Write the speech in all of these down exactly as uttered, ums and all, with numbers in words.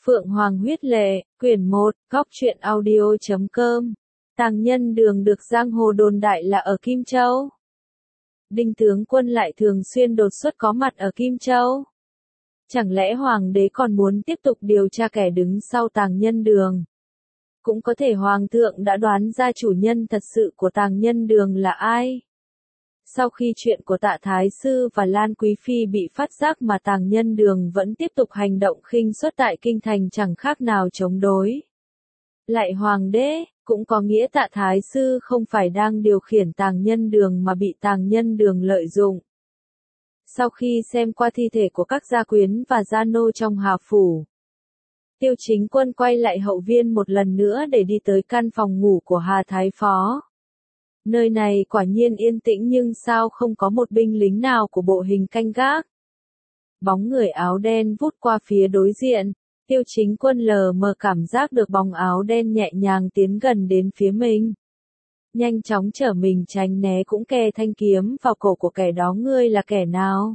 Phượng Hoàng huyết lệ, quyển một, góc truyện audio chấm com. Tàng Nhân Đường được giang hồ đồn đại là ở Kim Châu. Đinh tướng quân lại thường xuyên đột xuất có mặt ở Kim Châu. Chẳng lẽ Hoàng đế còn muốn tiếp tục điều tra kẻ đứng sau Tàng Nhân Đường? Cũng có thể Hoàng thượng đã đoán ra chủ nhân thật sự của Tàng Nhân Đường là ai. Sau khi chuyện của Tạ Thái Sư và Lan Quý Phi bị phát giác mà Tàng Nhân Đường vẫn tiếp tục hành động khinh suất tại kinh thành chẳng khác nào chống đối. Lại Hoàng đế, cũng có nghĩa Tạ Thái Sư không phải đang điều khiển Tàng Nhân Đường mà bị Tàng Nhân Đường lợi dụng. Sau khi xem qua thi thể của các gia quyến và gia nô trong Hà Phủ, Tiêu Chính Quân quay lại hậu viên một lần nữa để đi tới căn phòng ngủ của Hà Thái Phó. Nơi này quả nhiên yên tĩnh nhưng sao không có một binh lính nào của bộ hình canh gác. Bóng người áo đen vút qua phía đối diện, Tiêu Chính Quân lờ mờ cảm giác được bóng áo đen nhẹ nhàng tiến gần đến phía mình. Nhanh chóng trở mình tránh né cũng kề thanh kiếm vào cổ của kẻ đó. Ngươi là kẻ nào?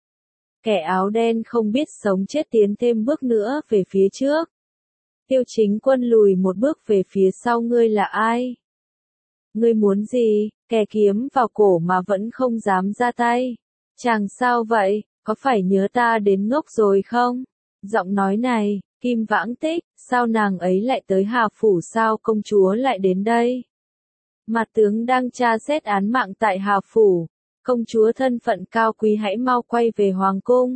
Kẻ áo đen không biết sống chết tiến thêm bước nữa về phía trước. Tiêu Chính Quân lùi một bước về phía sau. Ngươi là ai? Ngươi muốn gì? Kè kiếm vào cổ mà vẫn không dám ra tay. Chàng sao vậy? Có phải nhớ ta đến ngốc rồi không? Giọng nói này, Kim Vãng Tích, sao nàng ấy lại tới Hà Phủ, sao công chúa lại đến đây? Mặt tướng đang tra xét án mạng tại Hà Phủ. Công chúa thân phận cao quý hãy mau quay về Hoàng cung.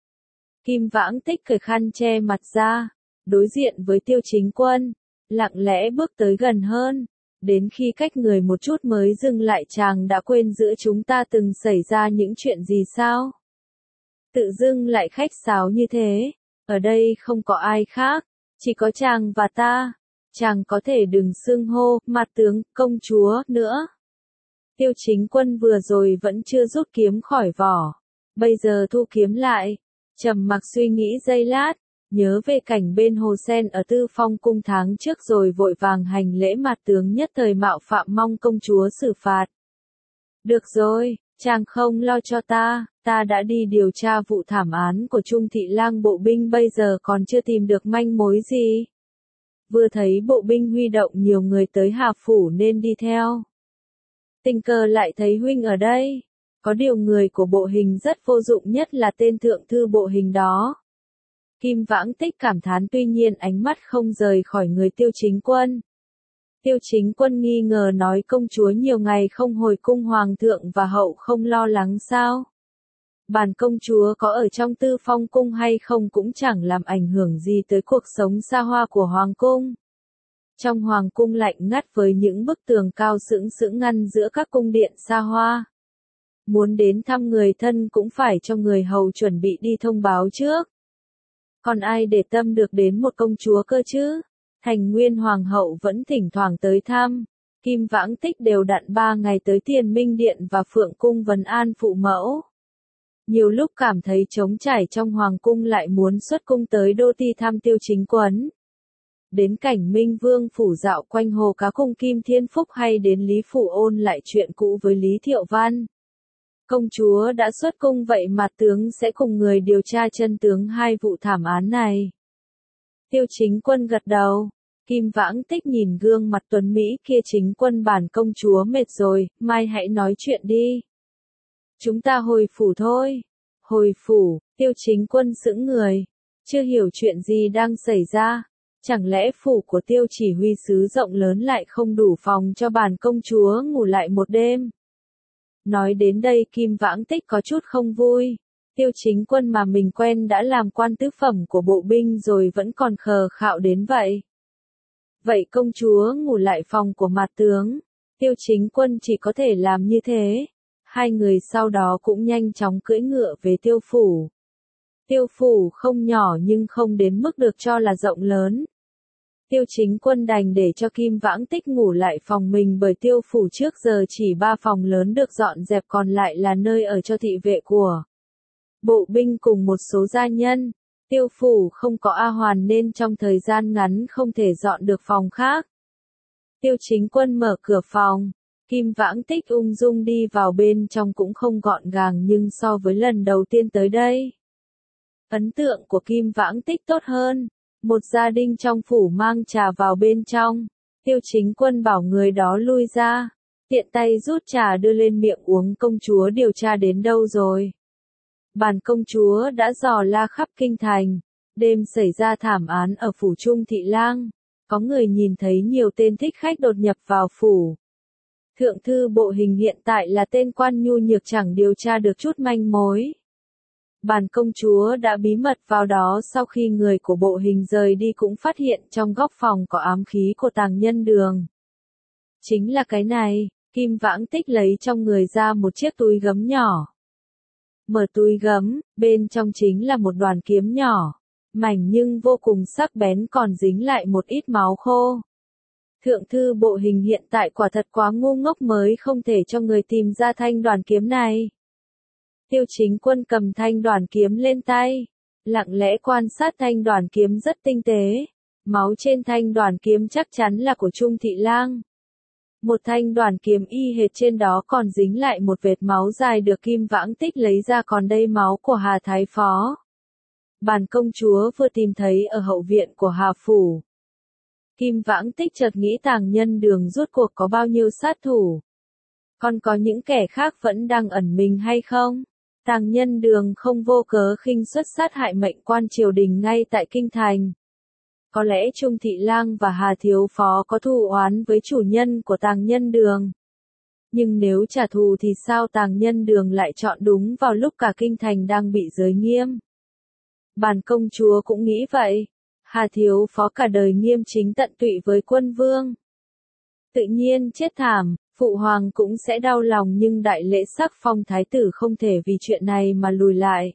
Kim Vãng Tích cởi khăn che mặt ra, đối diện với Tiêu Chính Quân, lặng lẽ bước tới gần hơn. Đến khi cách người một chút mới dừng lại. Chàng đã quên giữa chúng ta từng xảy ra những chuyện gì sao? Tự dưng lại khách sáo như thế. Ở đây không có ai khác, chỉ có chàng và ta. Chàng có thể đừng xưng hô, mặt tướng, công chúa, nữa. Tiêu Chính Quân vừa rồi vẫn chưa rút kiếm khỏi vỏ. Bây giờ thu kiếm lại, trầm mặc suy nghĩ giây lát. Nhớ về cảnh bên hồ sen ở Tư Phong cung tháng trước rồi vội vàng hành lễ. Mặt tướng nhất thời mạo phạm, mong công chúa xử phạt. Được rồi, chàng không lo cho ta, ta đã đi điều tra vụ thảm án của Trung Thị Lang bộ binh, bây giờ còn chưa tìm được manh mối gì. Vừa thấy bộ binh huy động nhiều người tới Hà Phủ nên đi theo. Tình cờ lại thấy huynh ở đây. Có điều người của bộ hình rất vô dụng, nhất là tên thượng thư bộ hình đó. Kim Vãng Tích cảm thán, tuy nhiên ánh mắt không rời khỏi người Tiêu Chính Quân. Tiêu Chính Quân nghi ngờ nói, công chúa nhiều ngày không hồi cung, Hoàng thượng và hậu không lo lắng sao? Bản công chúa có ở trong Tư Phong cung hay không cũng chẳng làm ảnh hưởng gì tới cuộc sống xa hoa của Hoàng cung. Trong Hoàng cung lạnh ngắt với những bức tường cao sững sững ngăn giữa các cung điện xa hoa. Muốn đến thăm người thân cũng phải cho người hầu chuẩn bị đi thông báo trước. Còn ai để tâm được đến một công chúa cơ chứ? Thành Nguyên Hoàng hậu vẫn thỉnh thoảng tới thăm. Kim Vãng Tích đều đặn ba ngày tới Tiền Minh Điện và Phượng Cung vấn an phụ mẫu. Nhiều lúc cảm thấy trống trải trong Hoàng cung lại muốn xuất cung tới Đô Ti thăm Tiêu Chính Quân. Đến cảnh Minh Vương phủ dạo quanh hồ cá cung Kim Thiên Phúc, hay đến Lý Phủ ôn lại chuyện cũ với Lý Thiệu Văn. Công chúa đã xuất cung, vậy mà tướng sẽ cùng người điều tra chân tướng hai vụ thảm án này. Tiêu Chính Quân gật đầu. Kim Vãng Tích nhìn gương mặt tuấn mỹ kia. Chính Quân, bản công chúa mệt rồi, mai hãy nói chuyện đi. Chúng ta hồi phủ thôi. Hồi phủ, Tiêu Chính Quân sững người. Chưa hiểu chuyện gì đang xảy ra. Chẳng lẽ phủ của Tiêu chỉ huy sứ rộng lớn lại không đủ phòng cho bản công chúa ngủ lại một đêm? Nói đến đây Kim Vãng Tích có chút không vui. Tiêu Chính Quân mà mình quen đã làm quan tứ phẩm của bộ binh rồi vẫn còn khờ khạo đến vậy. Vậy công chúa ngủ lại phòng của mặt tướng. Tiêu Chính Quân chỉ có thể làm như thế. Hai người sau đó cũng nhanh chóng cưỡi ngựa về Tiêu phủ. Tiêu phủ không nhỏ nhưng không đến mức được cho là rộng lớn. Tiêu Chính Quân đành để cho Kim Vãng Tích ngủ lại phòng mình, bởi Tiêu phủ trước giờ chỉ ba phòng lớn được dọn dẹp, còn lại là nơi ở cho thị vệ của bộ binh cùng một số gia nhân. Tiêu phủ không có A Hoàn nên trong thời gian ngắn không thể dọn được phòng khác. Tiêu Chính Quân mở cửa phòng. Kim Vãng Tích ung dung đi vào bên trong, cũng không gọn gàng nhưng so với lần đầu tiên tới đây, ấn tượng của Kim Vãng Tích tốt hơn. Một gia đình trong phủ mang trà vào bên trong. Tiêu Chính Quân bảo người đó lui ra. Tiện tay rút trà đưa lên miệng uống. Công chúa điều tra đến đâu rồi? Bản công chúa đã dò la khắp kinh thành. Đêm xảy ra thảm án ở phủ Trung Thị Lang. Có người nhìn thấy nhiều tên thích khách đột nhập vào phủ. Thượng thư bộ hình hiện tại là tên quan nhu nhược chẳng điều tra được chút manh mối. Bản công chúa đã bí mật vào đó sau khi người của bộ hình rời đi cũng phát hiện trong góc phòng có ám khí của Tàng Nhân Đường. Chính là cái này, Kim Vãng Tích lấy trong người ra một chiếc túi gấm nhỏ. Mở túi gấm, bên trong chính là một đoàn kiếm nhỏ, mảnh nhưng vô cùng sắc bén còn dính lại một ít máu khô. Thượng thư bộ hình hiện tại quả thật quá ngu ngốc mới không thể cho người tìm ra thanh đoàn kiếm này. Tiêu Chính Quân cầm thanh đoàn kiếm lên tay, lặng lẽ quan sát thanh đoàn kiếm rất tinh tế. Máu trên thanh đoàn kiếm chắc chắn là của Trung Thị Lang. Một thanh đoàn kiếm y hệt trên đó còn dính lại một vệt máu dài được Kim Vãng Tích lấy ra, còn đây máu của Hà Thái Phó. Bản công chúa vừa tìm thấy ở hậu viện của Hà Phủ. Kim Vãng Tích chợt nghĩ Tàng Nhân Đường rốt cuộc có bao nhiêu sát thủ. Còn có những kẻ khác vẫn đang ẩn mình hay không? Tàng Nhân Đường không vô cớ khinh suất sát hại mệnh quan triều đình ngay tại kinh thành. Có lẽ Trung Thị Lang và Hà Thiếu Phó có thù oán với chủ nhân của Tàng Nhân Đường. Nhưng nếu trả thù thì sao Tàng Nhân Đường lại chọn đúng vào lúc cả kinh thành đang bị giới nghiêm? Bản công chúa cũng nghĩ vậy. Hà Thiếu Phó cả đời nghiêm chính tận tụy với quân vương. Tự nhiên chết thảm, phụ hoàng cũng sẽ đau lòng, nhưng đại lễ sắc phong thái tử không thể vì chuyện này mà lùi lại.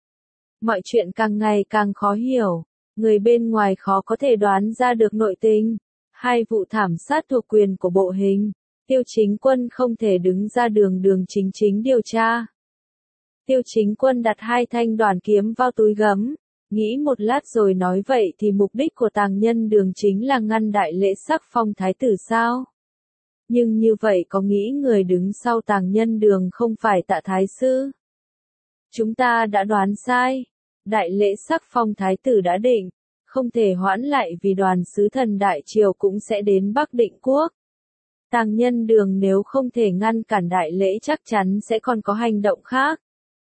Mọi chuyện càng ngày càng khó hiểu, người bên ngoài khó có thể đoán ra được nội tình. Hai vụ thảm sát thuộc quyền của bộ hình, Tiêu Chính Quân không thể đứng ra đường đường chính chính điều tra. Tiêu Chính Quân đặt hai thanh đoàn kiếm vào túi gấm. Nghĩ một lát rồi nói vậy thì mục đích của Tàng Nhân Đường chính là ngăn đại lễ sắc phong thái tử sao? Nhưng như vậy có nghĩ người đứng sau Tàng Nhân Đường không phải Tạ Thái Sư? Chúng ta đã đoán sai. Đại lễ sắc phong thái tử đã định, không thể hoãn lại vì đoàn sứ thần Đại Triều cũng sẽ đến Bắc Định Quốc. Tàng Nhân Đường nếu không thể ngăn cản đại lễ chắc chắn sẽ còn có hành động khác.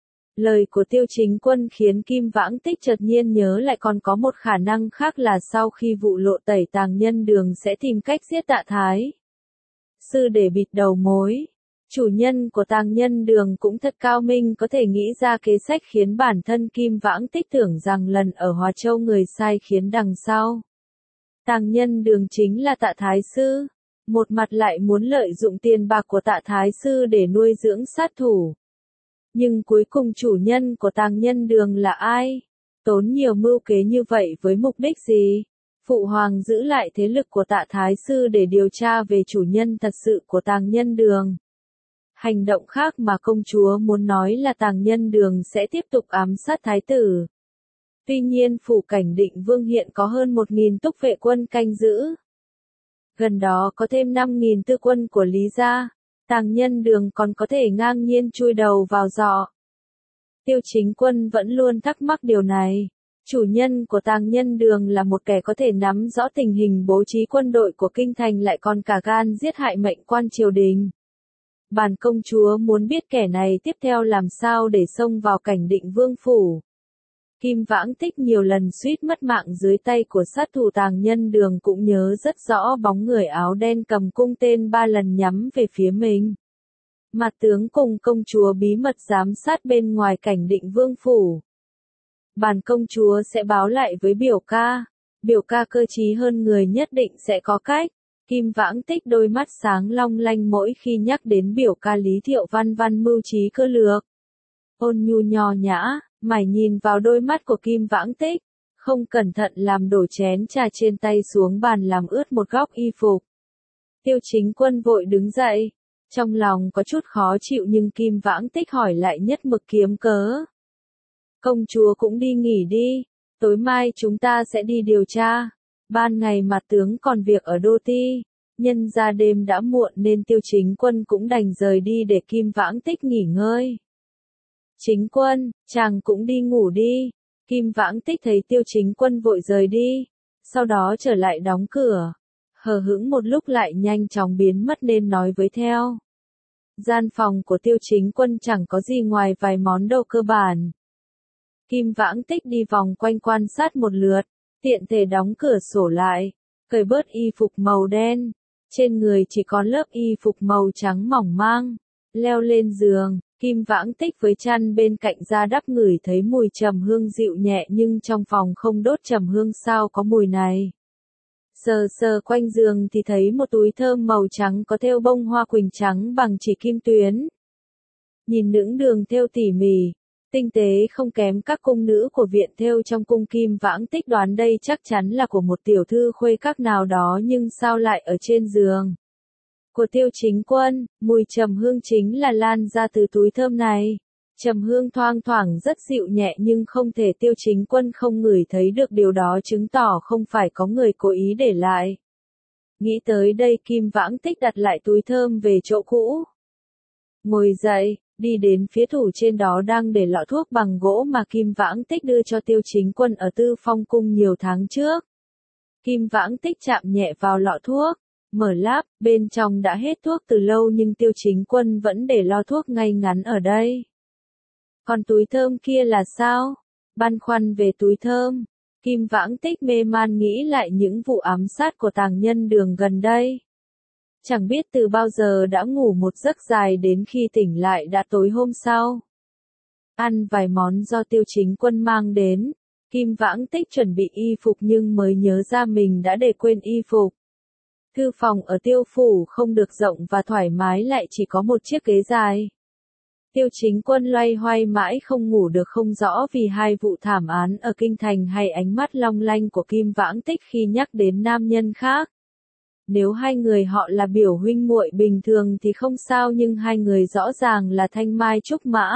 Lời của Tiêu Chính Quân khiến Kim Vãng Tích chợt nhiên nhớ lại còn có một khả năng khác là sau khi vụ lộ tẩy Tàng Nhân Đường sẽ tìm cách giết Tạ Thái Sư để bịt đầu mối. Chủ nhân của Tàng Nhân Đường cũng thật cao minh, có thể nghĩ ra kế sách khiến bản thân Kim Vãng Tích tưởng rằng lần ở Hòa Châu người sai khiến đằng sau Tàng Nhân Đường chính là Tạ Thái Sư. Một mặt lại muốn lợi dụng tiền bạc của Tạ Thái Sư để nuôi dưỡng sát thủ. Nhưng cuối cùng chủ nhân của Tàng Nhân Đường là ai? Tốn nhiều mưu kế như vậy với mục đích gì? Phụ hoàng giữ lại thế lực của Tạ Thái Sư để điều tra về chủ nhân thật sự của Tàng Nhân Đường. Hành động khác mà công chúa muốn nói là Tàng Nhân Đường sẽ tiếp tục ám sát thái tử. Tuy nhiên phủ Cảnh Định Vương hiện có hơn một nghìn túc vệ quân canh giữ. Gần đó có thêm năm nghìn tư quân của Lý gia. Tàng Nhân Đường còn có thể ngang nhiên chui đầu vào giọ. Tiêu Chính Quân vẫn luôn thắc mắc điều này. Chủ nhân của Tàng Nhân Đường là một kẻ có thể nắm rõ tình hình bố trí quân đội của kinh thành, lại còn cả gan giết hại mệnh quan triều đình. Bản công chúa muốn biết kẻ này tiếp theo làm sao để xông vào Cảnh Định Vương phủ. Kim Vãng Tích nhiều lần suýt mất mạng dưới tay của sát thủ Tàng Nhân Đường cũng nhớ rất rõ bóng người áo đen cầm cung tên ba lần nhắm về phía mình. Mặt tướng cùng công chúa bí mật giám sát bên ngoài Cảnh Định Vương phủ. Bản công chúa sẽ báo lại với biểu ca. Biểu ca cơ trí hơn người nhất định sẽ có cách. Kim Vãng Tích đôi mắt sáng long lanh mỗi khi nhắc đến biểu ca Lý Thiệu Văn văn mưu trí cơ lược. Ôn nhu nho nhã, mải nhìn vào đôi mắt của Kim Vãng Tích, không cẩn thận làm đổ chén trà trên tay xuống bàn làm ướt một góc y phục. Tiêu Chính Quân vội đứng dậy, trong lòng có chút khó chịu nhưng Kim Vãng Tích hỏi lại nhất mực kiếm cớ. Công chúa cũng đi nghỉ đi, tối mai chúng ta sẽ đi điều tra. Ban ngày mặt tướng còn việc ở Đô Ti, nhân ra đêm đã muộn nên Tiêu Chính Quân cũng đành rời đi để Kim Vãng Tích nghỉ ngơi. Chính Quân, chàng cũng đi ngủ đi. Kim Vãng Tích thấy Tiêu Chính Quân vội rời đi, sau đó trở lại đóng cửa. Hờ hững một lúc lại nhanh chóng biến mất nên nói với theo. Gian phòng của Tiêu Chính Quân chẳng có gì ngoài vài món đồ cơ bản. Kim Vãng Tích đi vòng quanh quan sát một lượt, tiện thể đóng cửa sổ lại, cởi bớt y phục màu đen, trên người chỉ còn lớp y phục màu trắng mỏng manh, leo lên giường, Kim Vãng Tích với chăn bên cạnh ra đắp ngửi thấy mùi trầm hương dịu nhẹ nhưng trong phòng không đốt trầm hương sao có mùi này. Sờ sờ quanh giường thì thấy một túi thơm màu trắng có thêu bông hoa quỳnh trắng bằng chỉ kim tuyến. Nhìn những đường thêu tỉ mỉ, tinh tế không kém các cung nữ của viện thêu trong cung, Kim Vãng Tích đoán đây chắc chắn là của một tiểu thư khuê các nào đó, nhưng sao lại ở trên giường của Tiêu Chính Quân. Mùi trầm hương chính là lan ra từ túi thơm này. Trầm hương thoang thoảng rất dịu nhẹ nhưng không thể Tiêu Chính Quân không ngửi thấy được, điều đó chứng tỏ không phải có người cố ý để lại. Nghĩ tới đây Kim Vãng Tích đặt lại túi thơm về chỗ cũ. Ngồi dậy, đi đến phía tủ trên đó đang để lọ thuốc bằng gỗ mà Kim Vãng Tích đưa cho Tiêu Chính Quân ở Tư Phong Cung nhiều tháng trước. Kim Vãng Tích chạm nhẹ vào lọ thuốc, mở láp, bên trong đã hết thuốc từ lâu nhưng Tiêu Chính Quân vẫn để lọ thuốc ngay ngắn ở đây. Còn túi thơm kia là sao? Băn khoăn về túi thơm, Kim Vãng Tích mê man nghĩ lại những vụ ám sát của Tàng Nhân Đường gần đây. Chẳng biết từ bao giờ đã ngủ một giấc dài đến khi tỉnh lại đã tối hôm sau. Ăn vài món do Tiêu Chính Quân mang đến, Kim Vãng Tích chuẩn bị y phục nhưng mới nhớ ra mình đã để quên y phục. Thư phòng ở Tiêu phủ không được rộng và thoải mái, lại chỉ có một chiếc ghế dài. Tiêu Chính Quân loay hoay mãi không ngủ được, không rõ vì hai vụ thảm án ở kinh thành hay ánh mắt long lanh của Kim Vãng Tích khi nhắc đến nam nhân khác. Nếu hai người họ là biểu huynh muội bình thường thì không sao, nhưng hai người rõ ràng là thanh mai trúc mã.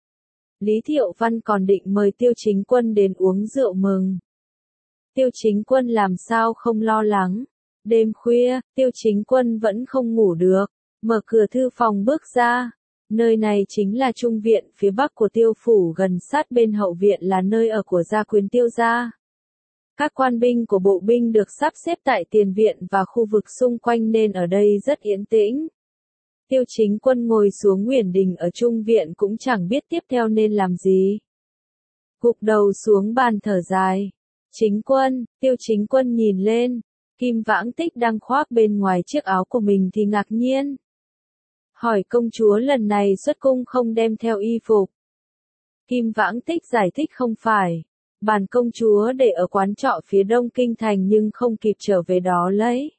Lý Thiệu Văn còn định mời Tiêu Chính Quân đến uống rượu mừng. Tiêu Chính Quân làm sao không lo lắng. Đêm khuya, Tiêu Chính Quân vẫn không ngủ được, mở cửa thư phòng bước ra. Nơi này chính là trung viện phía bắc của Tiêu phủ, gần sát bên hậu viện là nơi ở của gia quyến Tiêu gia. Các quan binh của bộ binh được sắp xếp tại tiền viện và khu vực xung quanh nên ở đây rất yên tĩnh. Tiêu Chính Quân ngồi xuống Uyển Đình ở trung viện cũng chẳng biết tiếp theo nên làm gì. Gục đầu xuống bàn thở dài. Chính Quân, Tiêu Chính Quân nhìn lên, Kim Vãng Tích đang khoác bên ngoài chiếc áo của mình thì ngạc nhiên. Hỏi công chúa lần này xuất cung không đem theo y phục. Kim Vãng Tích giải thích không phải. Bàn công chúa để ở quán trọ phía đông kinh thành nhưng không kịp trở về đó lấy.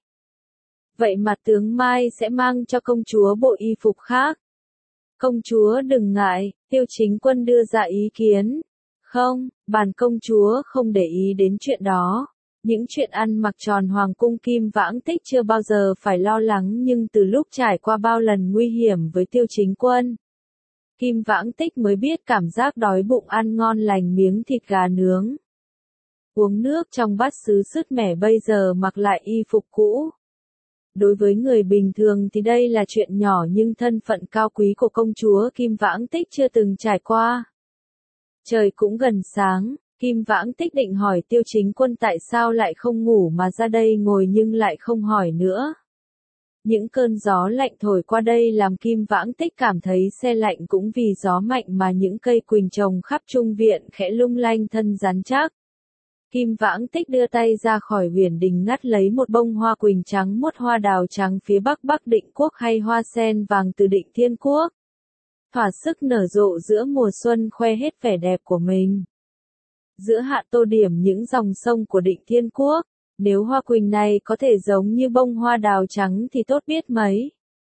Vậy mà tướng Mai sẽ mang cho công chúa bộ y phục khác. Công chúa đừng ngại, Tiêu Chính Quân đưa ra ý kiến. Không, bàn công chúa không để ý đến chuyện đó. Những chuyện ăn mặc tròn hoàng cung Kim Vãng Tích chưa bao giờ phải lo lắng, nhưng từ lúc trải qua bao lần nguy hiểm với Tiêu Chính Quân, Kim Vãng Tích mới biết cảm giác đói bụng ăn ngon lành miếng thịt gà nướng. Uống nước trong bát sứ sứt mẻ bây giờ mặc lại y phục cũ. Đối với người bình thường thì đây là chuyện nhỏ, nhưng thân phận cao quý của công chúa Kim Vãng Tích chưa từng trải qua. Trời cũng gần sáng, Kim Vãng Tích định hỏi Tiêu Chính Quân tại sao lại không ngủ mà ra đây ngồi nhưng lại không hỏi nữa. Những cơn gió lạnh thổi qua đây làm Kim Vãng Tích cảm thấy se lạnh, cũng vì gió mạnh mà những cây quỳnh trồng khắp trung viện khẽ lung lay thân rắn chắc. Kim Vãng Tích đưa tay ra khỏi Uyển Đình ngắt lấy một bông hoa quỳnh trắng, một hoa đào trắng phía bắc Bắc Định Quốc hay hoa sen vàng từ Định Thiên Quốc. Thỏa sức nở rộ giữa mùa xuân, khoe hết vẻ đẹp của mình. Giữa hạ tô điểm những dòng sông của Định Thiên Quốc. Nếu hoa quỳnh này có thể giống như bông hoa đào trắng thì tốt biết mấy.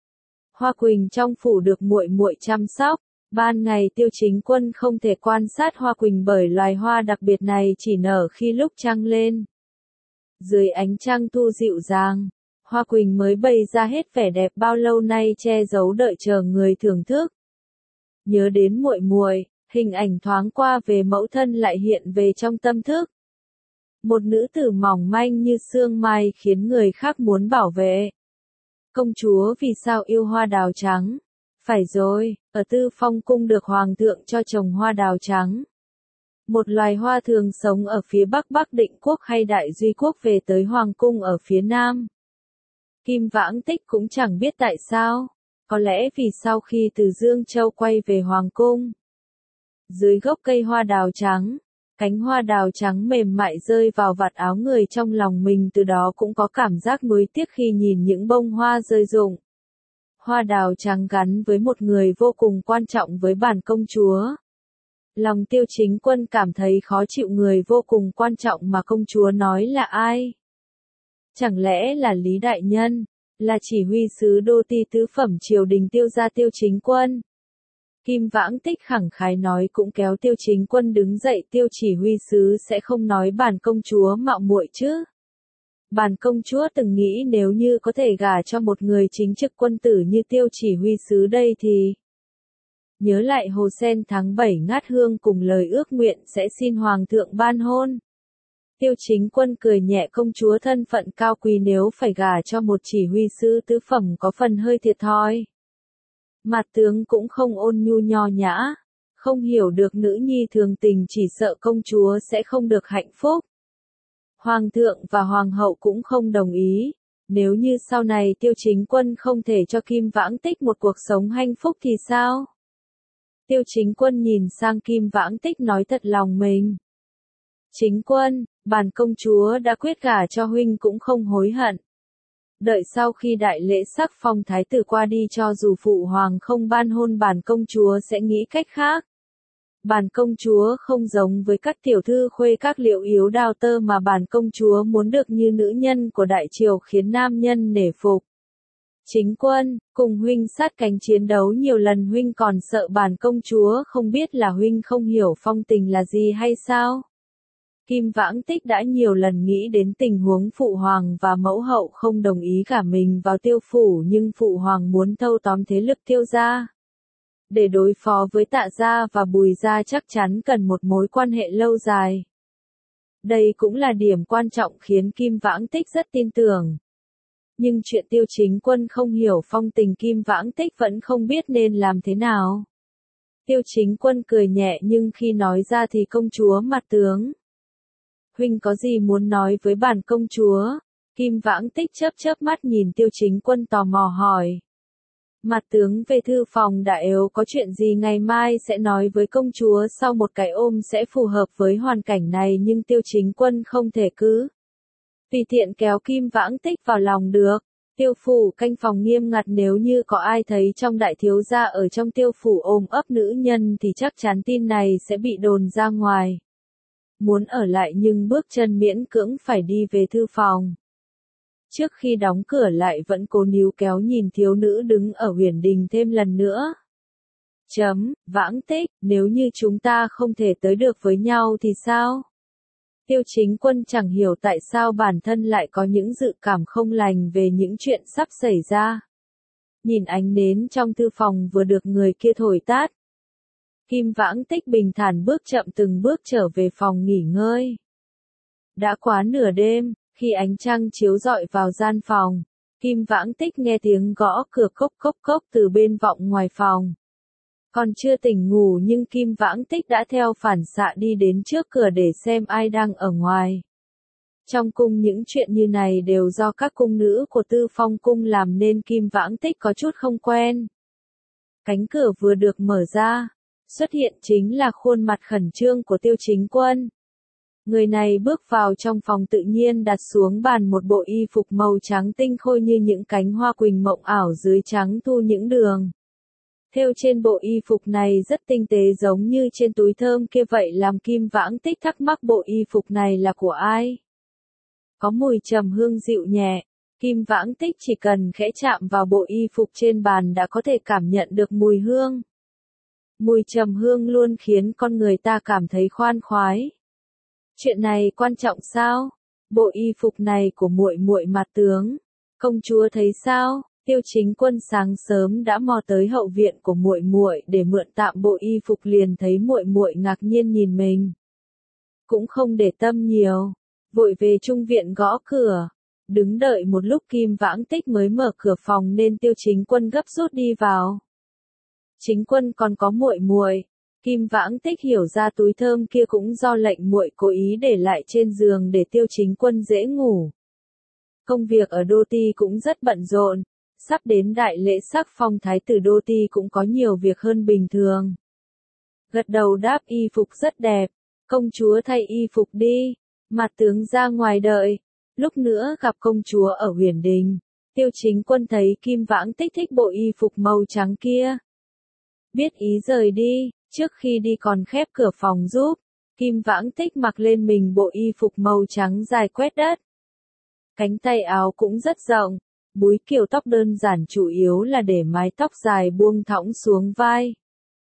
Hoa quỳnh trong phủ được muội muội chăm sóc. Ban ngày Tiêu Chính Quân không thể quan sát hoa quỳnh bởi loài hoa đặc biệt này chỉ nở khi lúc trăng lên. Dưới ánh trăng thu dịu dàng, hoa quỳnh mới bày ra hết vẻ đẹp bao lâu nay che giấu đợi chờ người thưởng thức. Nhớ đến muội muội, hình ảnh thoáng qua về mẫu thân lại hiện về trong tâm thức. Một nữ tử mỏng manh như sương mai khiến người khác muốn bảo vệ. Công chúa vì sao yêu hoa đào trắng? Phải rồi, ở Tư Phong Cung được hoàng thượng cho trồng hoa đào trắng. Một loài hoa thường sống ở phía bắc Bắc Định quốc hay Đại Duy quốc về tới Hoàng cung ở phía nam. Kim Vãng Tích cũng chẳng biết tại sao, có lẽ vì sau khi từ Dương Châu quay về Hoàng cung. Dưới gốc cây hoa đào trắng, cánh hoa đào trắng mềm mại rơi vào vạt áo người, trong lòng mình từ đó cũng có cảm giác nuối tiếc khi nhìn những bông hoa rơi rụng. Hoa đào trắng gắn với một người vô cùng quan trọng với bản công chúa. Lòng Tiêu Chính Quân cảm thấy khó chịu, người vô cùng quan trọng mà công chúa nói là ai? Chẳng lẽ là Lý Đại Nhân, là chỉ huy sứ đô ti tứ phẩm triều đình Tiêu gia Tiêu Chính Quân? Kim Vãng Tích khẳng khái nói, cũng kéo Tiêu Chính Quân đứng dậy. Tiêu chỉ huy sứ sẽ không nói bản công chúa mạo muội chứ? Bản công chúa từng nghĩ nếu như có thể gả cho một người chính trực quân tử như Tiêu chỉ huy sứ đây thì... Nhớ lại Hồ Sen tháng bảy ngát hương cùng lời ước nguyện sẽ xin Hoàng thượng ban hôn. Tiêu Chính Quân cười nhẹ, công chúa thân phận cao quý nếu phải gả cho một chỉ huy sứ tứ phẩm có phần hơi thiệt thòi. Mặt tướng cũng không ôn nhu nho nhã, không hiểu được nữ nhi thường tình, chỉ sợ công chúa sẽ không được hạnh phúc. Hoàng thượng và Hoàng hậu cũng không đồng ý. Nếu như sau này Tiêu Chính Quân không thể cho Kim Vãng Tích một cuộc sống hạnh phúc thì sao? Tiêu Chính Quân nhìn sang Kim Vãng Tích nói thật lòng mình. Chính Quân, bản công chúa đã quyết gả cho huynh cũng không hối hận. Đợi sau khi đại lễ sắc phong thái tử qua đi, cho dù phụ hoàng không ban hôn, bản công chúa sẽ nghĩ cách khác. Bản công chúa không giống với các tiểu thư khuê các Liệu Yếu Đào Tơ, mà bản công chúa muốn được như nữ nhân của đại triều, khiến nam nhân nể phục. Chính Quân, cùng huynh sát cánh chiến đấu nhiều lần, huynh còn sợ bản công chúa không biết là huynh không hiểu phong tình là gì hay sao? Kim Vãng Tích đã nhiều lần nghĩ đến tình huống phụ hoàng và mẫu hậu không đồng ý gả mình vào Tiêu phủ, nhưng phụ hoàng muốn thâu tóm thế lực Tiêu gia. Để đối phó với Tạ gia và Bùi gia chắc chắn cần một mối quan hệ lâu dài. Đây cũng là điểm quan trọng khiến Kim Vãng Tích rất tin tưởng. Nhưng chuyện Tiêu Chính Quân không hiểu phong tình, Kim Vãng Tích vẫn không biết nên làm thế nào. Tiêu Chính Quân cười nhẹ, nhưng khi nói ra thì công chúa mặt tướng. Huynh có gì muốn nói với bản công chúa? Kim Vãng Tích chớp chớp mắt nhìn Tiêu Chính Quân tò mò hỏi. Mặt tướng về thư phòng đã yếu, có chuyện gì ngày mai sẽ nói với công chúa, sau một cái ôm sẽ phù hợp với hoàn cảnh này, nhưng Tiêu Chính Quân không thể cứ tùy tiện kéo Kim Vãng Tích vào lòng được. Tiêu phủ canh phòng nghiêm ngặt, nếu như có ai thấy trong đại thiếu gia ở trong tiêu phủ ôm ấp nữ nhân thì chắc chắn tin này sẽ bị đồn ra ngoài. Muốn ở lại nhưng bước chân miễn cưỡng phải đi về thư phòng. Trước khi đóng cửa lại vẫn cố níu kéo nhìn thiếu nữ đứng ở huyền đình thêm lần nữa. Chấm, Vãng Tích, nếu như chúng ta không thể tới được với nhau thì sao? Tiêu Chính Quân chẳng hiểu tại sao bản thân lại có những dự cảm không lành về những chuyện sắp xảy ra. Nhìn ánh nến trong thư phòng vừa được người kia thổi tát. Kim Vãng Tích bình thản bước chậm từng bước trở về phòng nghỉ ngơi. Đã quá nửa đêm, khi ánh trăng chiếu rọi vào gian phòng, Kim Vãng Tích nghe tiếng gõ cửa cốc cốc cốc từ bên vọng ngoài phòng. Còn chưa tỉnh ngủ nhưng Kim Vãng Tích đã theo phản xạ đi đến trước cửa để xem ai đang ở ngoài. Trong cung những chuyện như này đều do các cung nữ của Tư Phong cung làm nên Kim Vãng Tích có chút không quen. Cánh cửa vừa được mở ra, xuất hiện chính là khuôn mặt khẩn trương của Tiêu Chính Quân. Người này bước vào trong phòng tự nhiên đặt xuống bàn một bộ y phục màu trắng tinh khôi như những cánh hoa quỳnh mộng ảo, dưới trắng thu những đường. Thêu trên bộ y phục này rất tinh tế giống như trên túi thơm kia vậy, làm Kim Vãng Tích thắc mắc bộ y phục này là của ai. Có mùi trầm hương dịu nhẹ, Kim Vãng Tích chỉ cần khẽ chạm vào bộ y phục trên bàn đã có thể cảm nhận được mùi hương. Mùi trầm hương luôn khiến con người ta cảm thấy khoan khoái. Chuyện này quan trọng sao? Bộ y phục này của muội muội mặt tướng. Công chúa thấy sao? Tiêu Chính Quân sáng sớm đã mò tới hậu viện của muội muội để mượn tạm bộ y phục, liền thấy muội muội ngạc nhiên nhìn mình. Cũng không để tâm nhiều, vội về trung viện gõ cửa. Đứng đợi một lúc Kim Vãng Tích mới mở cửa phòng nên Tiêu Chính Quân gấp rút đi vào. Chính Quân còn có muội muội. Kim Vãng Tích hiểu ra túi thơm kia cũng do lệnh muội cố ý để lại trên giường để Tiêu Chính Quân dễ ngủ. Công việc ở Đô Ti cũng rất bận rộn, sắp đến đại lễ sắc phong thái tử Đô Ti cũng có nhiều việc hơn bình thường. Gật đầu đáp y phục rất đẹp, công chúa thay y phục đi, mặt tướng ra ngoài đợi, lúc nữa gặp công chúa ở Huyền Đình. Tiêu Chính Quân thấy Kim Vãng Tích thích bộ y phục màu trắng kia. Biết ý rời đi, trước khi đi còn khép cửa phòng giúp, Kim Vãng Tích mặc lên mình bộ y phục màu trắng dài quét đất. Cánh tay áo cũng rất rộng, búi kiểu tóc đơn giản chủ yếu là để mái tóc dài buông thõng xuống vai.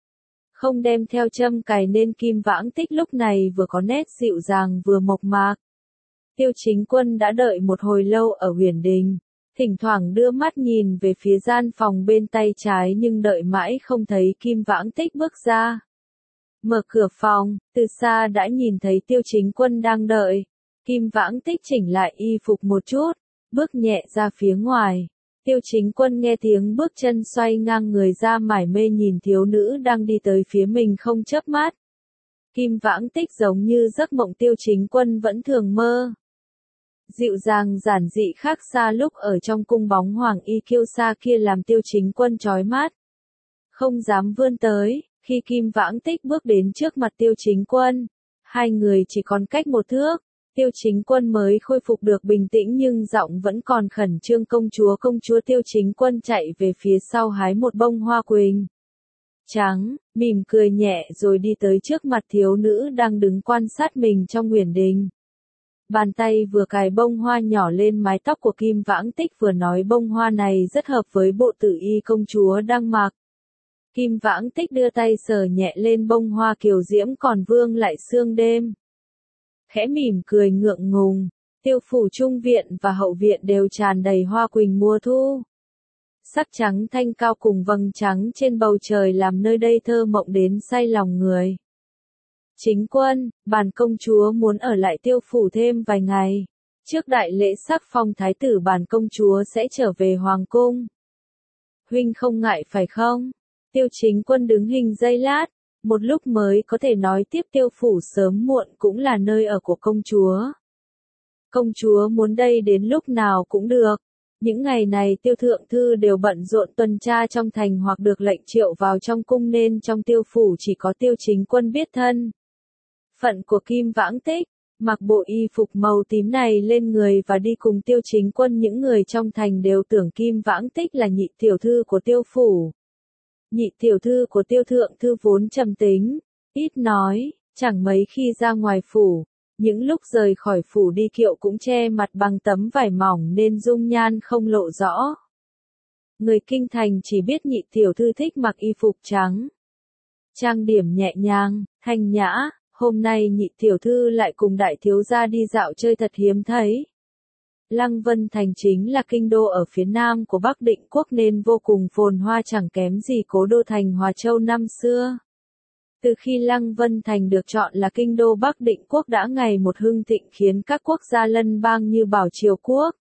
Không đem theo châm cài nên Kim Vãng Tích lúc này vừa có nét dịu dàng vừa mộc mạc. Tiêu Chính Quân đã đợi một hồi lâu ở Huyền Đình, thỉnh thoảng đưa mắt nhìn về phía gian phòng bên tay trái nhưng đợi mãi không thấy Kim Vãng Tích bước ra. Mở cửa phòng, từ xa đã nhìn thấy Tiêu Chính Quân đang đợi. Kim Vãng Tích chỉnh lại y phục một chút, bước nhẹ ra phía ngoài. Tiêu Chính Quân nghe tiếng bước chân xoay ngang người ra mải mê nhìn thiếu nữ đang đi tới phía mình không chớp mắt. Kim Vãng Tích giống như giấc mộng Tiêu Chính Quân vẫn thường mơ. Dịu dàng giản dị khác xa lúc ở trong cung bóng hoàng y kiêu sa kia làm Tiêu Chính Quân chói mắt. Không dám vươn tới, khi Kim Vãng Tích bước đến trước mặt Tiêu Chính Quân, hai người chỉ còn cách một thước. Tiêu Chính Quân mới khôi phục được bình tĩnh nhưng giọng vẫn còn khẩn trương. Công chúa công chúa Tiêu Chính Quân chạy về phía sau hái một bông hoa quỳnh trắng, mỉm cười nhẹ rồi đi tới trước mặt thiếu nữ đang đứng quan sát mình trong Huyền Đình. Bàn tay vừa cài bông hoa nhỏ lên mái tóc của Kim Vãng Tích vừa nói bông hoa này rất hợp với bộ tử y công chúa đang mặc. Kim Vãng Tích đưa tay sờ nhẹ lên bông hoa kiều diễm còn vương lại sương đêm. Khẽ mỉm cười ngượng ngùng, Tiêu phủ trung viện và hậu viện đều tràn đầy hoa quỳnh mùa thu. Sắc trắng thanh cao cùng vầng trắng trên bầu trời làm nơi đây thơ mộng đến say lòng người. Chính Quân, bản công chúa muốn ở lại Tiêu phủ thêm vài ngày. Trước đại lễ sắc phong thái tử bản công chúa sẽ trở về hoàng cung. Huynh không ngại phải không? Tiêu Chính Quân đứng hình giây lát, một lúc mới có thể nói tiếp. Tiêu phủ sớm muộn cũng là nơi ở của công chúa. Công chúa muốn đây đến lúc nào cũng được. Những ngày này Tiêu thượng thư đều bận rộn tuần tra trong thành hoặc được lệnh triệu vào trong cung nên trong Tiêu phủ chỉ có Tiêu Chính Quân biết thân phận của Kim Vãng Tích, mặc bộ y phục màu tím này lên người và đi cùng Tiêu Chính Quân. Những người trong thành đều tưởng Kim Vãng Tích là nhị tiểu thư của Tiêu phủ. Nhị tiểu thư của Tiêu thượng thư vốn trầm tính, ít nói, chẳng mấy khi ra ngoài phủ, những lúc rời khỏi phủ đi kiệu cũng che mặt bằng tấm vải mỏng nên dung nhan không lộ rõ. Người kinh thành chỉ biết nhị tiểu thư thích mặc y phục trắng, trang điểm nhẹ nhàng, thanh nhã. Hôm nay nhị tiểu thư lại cùng đại thiếu gia đi dạo chơi thật hiếm thấy. Lăng Vân Thành chính là kinh đô ở phía nam của Bắc Định Quốc nên vô cùng phồn hoa chẳng kém gì cố đô thành Hòa Châu năm xưa. Từ khi Lăng Vân Thành được chọn là kinh đô Bắc Định Quốc đã ngày một hưng thịnh khiến các quốc gia lân bang như Bảo Triều Quốc,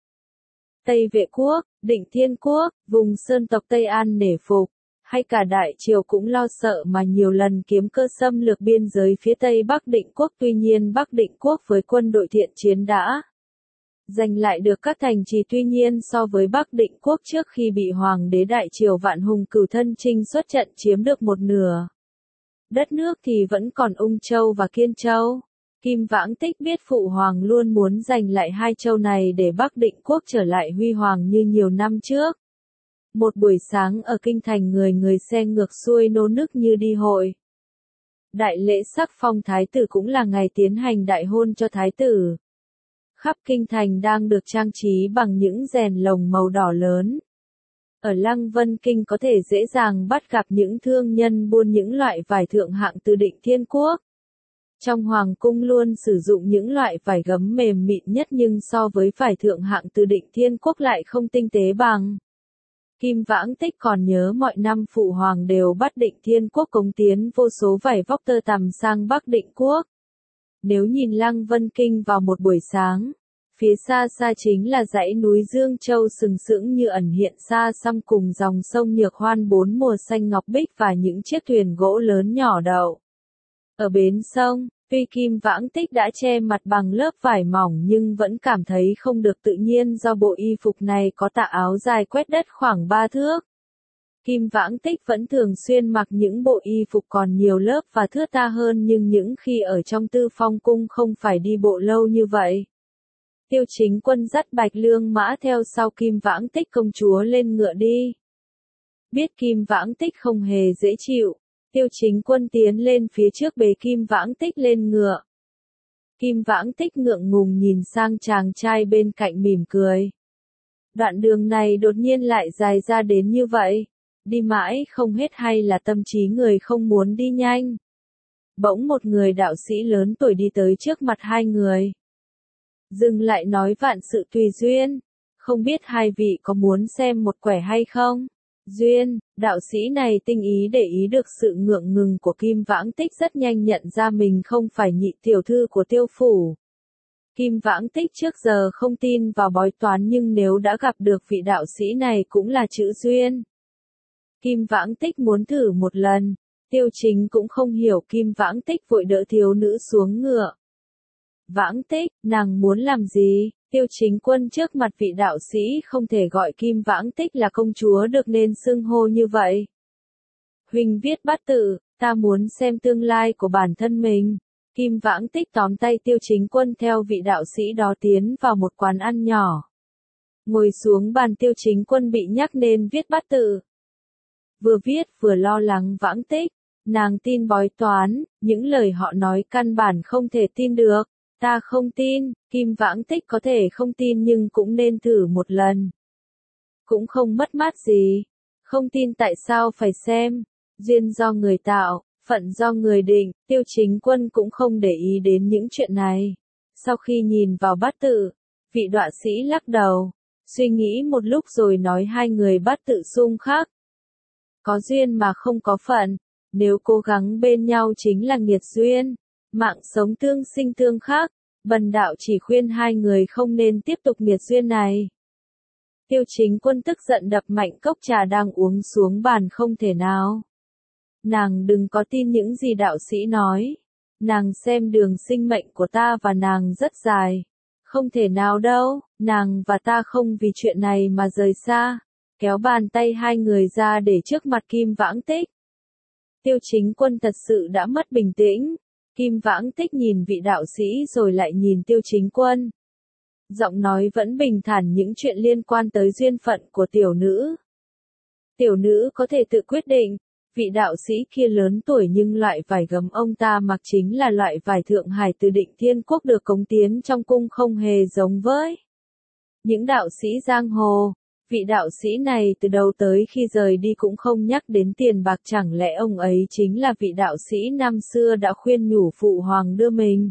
Tây Vệ Quốc, Định Thiên Quốc, vùng sơn tộc Tây An nể phục, hay cả Đại Triều cũng lo sợ mà nhiều lần kiếm cơ xâm lược biên giới phía Tây Bắc Định Quốc. Tuy nhiên Bắc Định Quốc với quân đội thiện chiến đã giành lại được các thành trì. Tuy nhiên so với Bắc Định Quốc trước khi bị Hoàng đế Đại Triều Vạn Hùng Cửu Thân Chinh xuất trận chiếm được một nửa đất nước thì vẫn còn Ung Châu và Kiên Châu. Kim Vãng Tích biết Phụ Hoàng luôn muốn giành lại hai châu này để Bắc Định Quốc trở lại huy hoàng như nhiều năm trước. Một buổi sáng ở kinh thành người người xe ngược xuôi nô nức như đi hội. Đại lễ sắc phong thái tử cũng là ngày tiến hành đại hôn cho thái tử. Khắp kinh thành đang được trang trí bằng những rèn lồng màu đỏ lớn. Ở Lăng Vân Kinh có thể dễ dàng bắt gặp những thương nhân buôn những loại vải thượng hạng từ Định Thiên Quốc. Trong hoàng cung luôn sử dụng những loại vải gấm mềm mịn nhất nhưng so với vải thượng hạng từ Định Thiên Quốc lại không tinh tế bằng. Kim Vãng Tích còn nhớ mọi năm Phụ Hoàng đều bắt Định Thiên Quốc cống tiến vô số vải vóc tơ tằm sang Bắc Định Quốc. Nếu nhìn Lăng Vân Kinh vào một buổi sáng, phía xa xa chính là dãy núi Dương Châu sừng sững như ẩn hiện xa xăm cùng dòng sông Nhược Hoan bốn mùa xanh ngọc bích và những chiếc thuyền gỗ lớn nhỏ đậu Ở bến sông, tuy Kim Vãng Tích đã che mặt bằng lớp vải mỏng nhưng vẫn cảm thấy không được tự nhiên do bộ y phục này có tà áo dài quét đất khoảng ba thước. Kim Vãng Tích vẫn thường xuyên mặc những bộ y phục còn nhiều lớp và thướt tha hơn nhưng những khi ở trong Tư Phong cung không phải đi bộ lâu như vậy. Tiêu Chính Quân dắt Bạch Lương Mã theo sau Kim Vãng Tích công chúa lên ngựa đi. Biết Kim Vãng Tích không hề dễ chịu, Tiêu Chính Quân tiến lên phía trước bế Kim Vãng Tích lên ngựa. Kim Vãng Tích ngượng ngùng nhìn sang chàng trai bên cạnh mỉm cười. Đoạn đường này đột nhiên lại dài ra đến như vậy, đi mãi không hết hay là tâm trí người không muốn đi nhanh. Bỗng một người đạo sĩ lớn tuổi đi tới trước mặt hai người. Dừng lại nói vạn sự tùy duyên, không biết hai vị có muốn xem một quẻ hay không? Duyên, đạo sĩ này tinh ý để ý được sự ngượng ngùng của Kim Vãng Tích rất nhanh nhận ra mình không phải nhị tiểu thư của Tiêu phủ. Kim Vãng Tích trước giờ không tin vào bói toán nhưng nếu đã gặp được vị đạo sĩ này cũng là chữ duyên. Kim Vãng Tích muốn thử một lần, Tiêu Chính cũng không hiểu Kim Vãng Tích vội đỡ thiếu nữ xuống ngựa. Vãng Tích, nàng muốn làm gì? Tiêu Chính Quân trước mặt vị đạo sĩ không thể gọi Kim Vãng Tích là công chúa được nên xưng hô như vậy. Huynh viết bát tự, ta muốn xem tương lai của bản thân mình. Kim Vãng Tích tóm tay Tiêu Chính Quân theo vị đạo sĩ đó tiến vào một quán ăn nhỏ. Ngồi xuống bàn Tiêu Chính Quân bị nhắc nên viết bát tự. Vừa viết vừa lo lắng Vãng Tích, nàng tin bói toán, những lời họ nói căn bản không thể tin được. Ta không tin, Kim Vãng Tích có thể không tin nhưng cũng nên thử một lần. Cũng không mất mát gì. Không tin tại sao phải xem. Duyên do người tạo, phận do người định, Tiêu Chính Quân cũng không để ý đến những chuyện này. Sau khi nhìn vào bát tự, vị đọa sĩ lắc đầu, suy nghĩ một lúc rồi nói hai người bát tự xung khắc. Có duyên mà không có phận, nếu cố gắng bên nhau chính là nghiệt duyên. Mạng sống tương sinh tương khắc, bần đạo chỉ khuyên hai người không nên tiếp tục nghiệt duyên này. Tiêu Chính Quân tức giận đập mạnh cốc trà đang uống xuống bàn không thể nào. Nàng đừng có tin những gì đạo sĩ nói. Nàng xem đường sinh mệnh của ta và nàng rất dài. Không thể nào đâu, nàng và ta không vì chuyện này mà rời xa. Kéo bàn tay hai người ra để trước mặt Kim Vãng Tích. Tiêu Chính Quân thật sự đã mất bình tĩnh. Kim Vãng Tích nhìn vị đạo sĩ rồi lại nhìn Tiêu Chính Quân. Giọng nói vẫn bình thản những chuyện liên quan tới duyên phận của tiểu nữ. Tiểu nữ có thể tự quyết định, vị đạo sĩ kia lớn tuổi nhưng loại vải gấm ông ta mặc chính là loại vải Thượng Hải từ Định Thiên Quốc được cống tiến trong cung không hề giống với những đạo sĩ giang hồ. Vị đạo sĩ này từ đầu tới khi rời đi cũng không nhắc đến tiền bạc, chẳng lẽ ông ấy chính là vị đạo sĩ năm xưa đã khuyên nhủ phụ hoàng đưa mình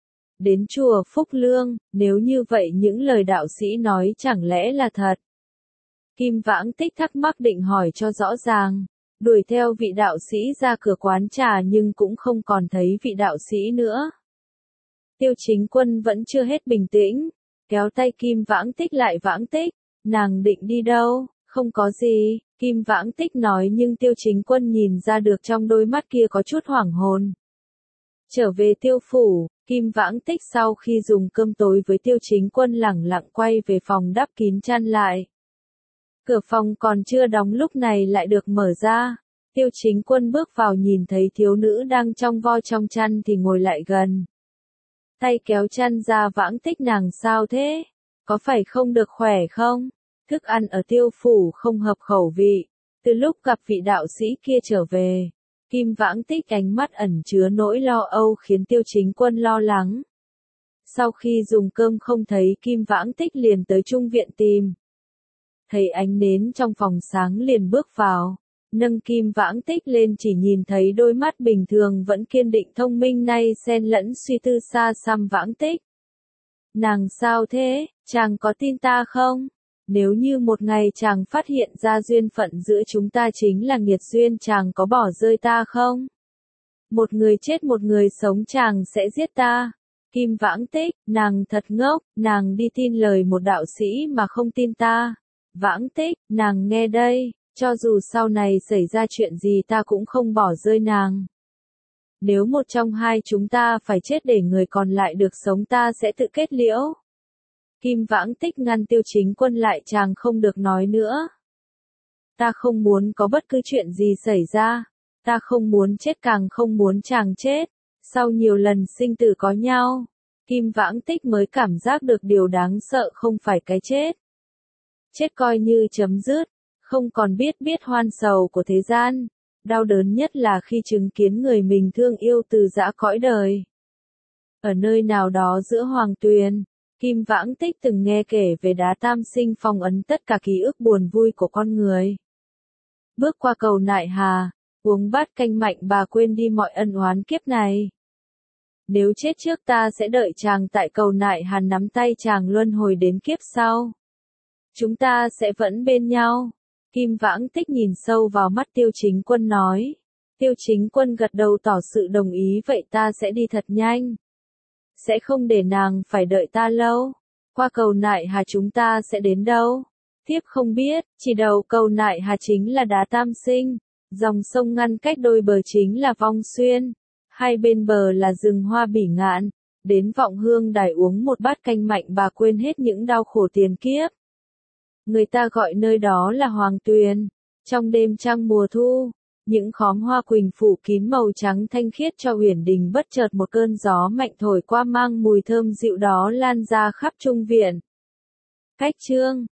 đến chùa Phúc Lương, nếu như vậy những lời đạo sĩ nói chẳng lẽ là thật? Kim Vãng Tích thắc mắc định hỏi cho rõ ràng, đuổi theo vị đạo sĩ ra cửa quán trà nhưng cũng không còn thấy vị đạo sĩ nữa. Tiêu Chính Quân vẫn chưa hết bình tĩnh, kéo tay Kim Vãng Tích lại. Vãng Tích, nàng định đi đâu? Không có gì, Kim Vãng Tích nói nhưng Tiêu Chính Quân nhìn ra được trong đôi mắt kia có chút hoảng hồn. Trở về Tiêu phủ, Kim Vãng Tích sau khi dùng cơm tối với Tiêu Chính Quân lẳng lặng quay về phòng đắp kín chăn lại. Cửa phòng còn chưa đóng lúc này lại được mở ra. Tiêu Chính Quân bước vào nhìn thấy thiếu nữ đang trong vo trong chăn thì ngồi lại gần. Tay kéo chăn ra. Vãng Tích, nàng sao thế? Có phải không được khỏe không? Thức ăn ở Tiêu phủ không hợp khẩu vị. Từ lúc gặp vị đạo sĩ kia trở về, Kim Vãng Tích ánh mắt ẩn chứa nỗi lo âu khiến Tiêu Chính Quân lo lắng. Sau khi dùng cơm không thấy Kim Vãng Tích liền tới trung viện tìm. Thấy ánh nến trong phòng sáng liền bước vào, nâng Kim Vãng Tích lên chỉ nhìn thấy đôi mắt bình thường vẫn kiên định thông minh nay xen lẫn suy tư xa xăm. Vãng Tích, nàng sao thế, chàng có tin ta không? Nếu như một ngày chàng phát hiện ra duyên phận giữa chúng ta chính là nghiệt duyên, chàng có bỏ rơi ta không? Một người chết một người sống, chàng sẽ giết ta. Kim Vãng Tích, nàng thật ngốc, nàng đi tin lời một đạo sĩ mà không tin ta. Vãng Tích, nàng nghe đây, cho dù sau này xảy ra chuyện gì ta cũng không bỏ rơi nàng. Nếu một trong hai chúng ta phải chết để người còn lại được sống ta sẽ tự kết liễu. Kim Vãng Tích ngăn Tiêu Chính Quân lại, chàng không được nói nữa. Ta không muốn có bất cứ chuyện gì xảy ra. Ta không muốn chết, càng không muốn chàng chết. Sau nhiều lần sinh tử có nhau, Kim Vãng Tích mới cảm giác được điều đáng sợ không phải cái chết. Chết coi như chấm dứt, không còn biết biết hoan sầu của thế gian. Đau đớn nhất là khi chứng kiến người mình thương yêu từ giã cõi đời. Ở nơi nào đó giữa Hoàng Tuyền, Kim Vãng Tích từng nghe kể về đá tam sinh phong ấn tất cả ký ức buồn vui của con người. Bước qua cầu Nại Hà, uống bát canh mạnh bà quên đi mọi ân oán kiếp này. Nếu chết trước ta sẽ đợi chàng tại cầu Nại Hà nắm tay chàng luân hồi đến kiếp sau. Chúng ta sẽ vẫn bên nhau. Kim Vãng Tích nhìn sâu vào mắt Tiêu Chính Quân nói. Tiêu Chính Quân gật đầu tỏ sự đồng ý, vậy ta sẽ đi thật nhanh. Sẽ không để nàng phải đợi ta lâu. Qua cầu Nại Hà chúng ta sẽ đến đâu? Thiếp không biết, chỉ đầu cầu Nại Hà chính là đá tam sinh. Dòng sông ngăn cách đôi bờ chính là Vong Xuyên. Hai bên bờ là rừng hoa bỉ ngạn. Đến Vọng Hương Đài uống một bát canh mạnh bà quên hết những đau khổ tiền kiếp. Người ta gọi nơi đó là Hoàng Tuyền. Trong đêm trăng mùa thu, những khóm hoa quỳnh phủ kín màu trắng thanh khiết cho Uyển Đình, bất chợt một cơn gió mạnh thổi qua mang mùi thơm dịu đó lan ra khắp trung viện. Cách chương